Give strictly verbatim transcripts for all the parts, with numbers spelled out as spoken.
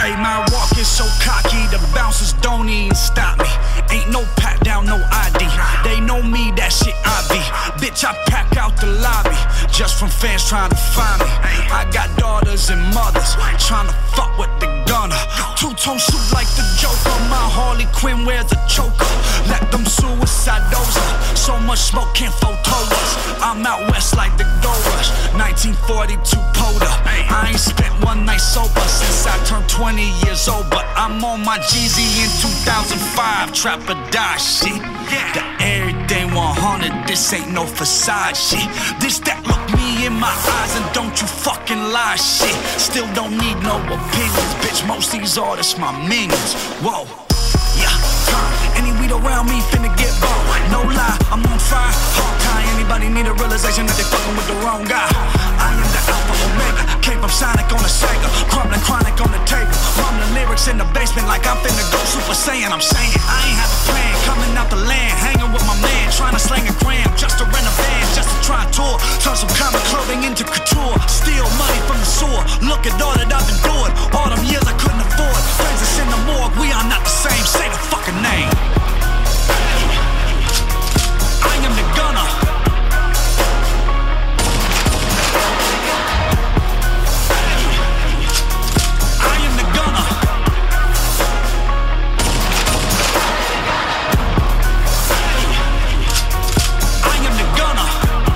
Hey, my walk is so cocky, the bouncers don't even stop me. Ain't no pat down, no I D. They know me, that shit I be. Bitch, I pack out the lobby just from fans trying to find me. I got daughters and mothers trying to fuck with the gunner. Two-tone suit like the Joker. My Harley Quinn wears a choker. Let them suicide dozer. So much smoke can't photo us. I'm out west like the Gold Rush. nineteen forty-two Poda. I ain't spent one night sober since I turned twenty years old. But I'm on my Jeezy in two thousand five. Trap or die shit. The everything one hundred. This ain't no facade shit. This that look me in my eyes and don't you fucking lie shit. Still don't need no opinions, bitch. Most these artists my minions. Whoa, yeah. Any weed around me finna get bought. No lie, I'm on fire. Hawkeye, anybody need a realization that they fucking with the wrong guy. I am the Alpha Omega. Came from Sonic on the Sega. Crumbling chronic on the table. Mumbling lyrics in the basement like I'm finna go Super Saiyan. I'm saying I ain't have a plan. Coming out the land, hanging with my man. Trying to slang a gram just to rent a van. Just to try and tour. Turn some common clothing into couture. Steal money from the sewer. Look at all that I've endured. All them years I couldn't afford. Friends that's in the morgue. We are not the same. Say the fucking name. I am the gunner. I am the gunner. I am the gunner.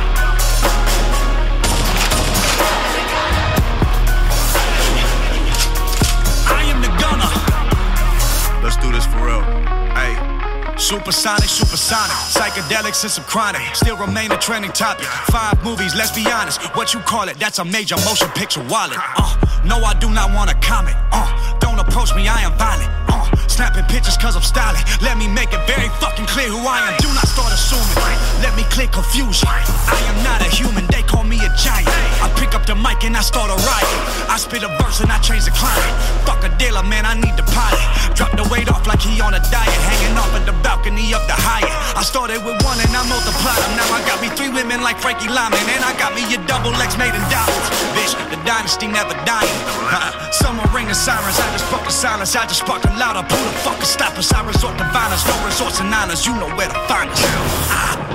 I am the gunner. Let's do this for real. Hey. Supersonic, supersonic, psychedelics and some chronic. Still remain a trending topic. Five movies, let's be honest. What you call it, that's a major motion picture wallet. Uh, no, I do not want to comment. Uh, don't approach me, I am violent. Uh, snapping pictures cause I'm styling. Let me make it very fucking clear who I am. Do not start assuming. Let me clear confusion. I am not a human, they call me a giant. I pick up the mic and I start a riot. I spit a verse and I change the climate. Fuck a dealer, man, I need the pilot. Drop the weight off like he on a diet. Hanging off at the balcony of the Hyatt. I started with one and I multiplied them. Now I got me three women like Frankie Lyman. And I got me a double X made in dollars. Bitch, the dynasty never dying. Uh-uh. Someone ringing sirens, I just broke the silence. I just sparked a louder. Who the fuck can stop us? I resort to violence, no resorts and honors. You know where to find us. Ah.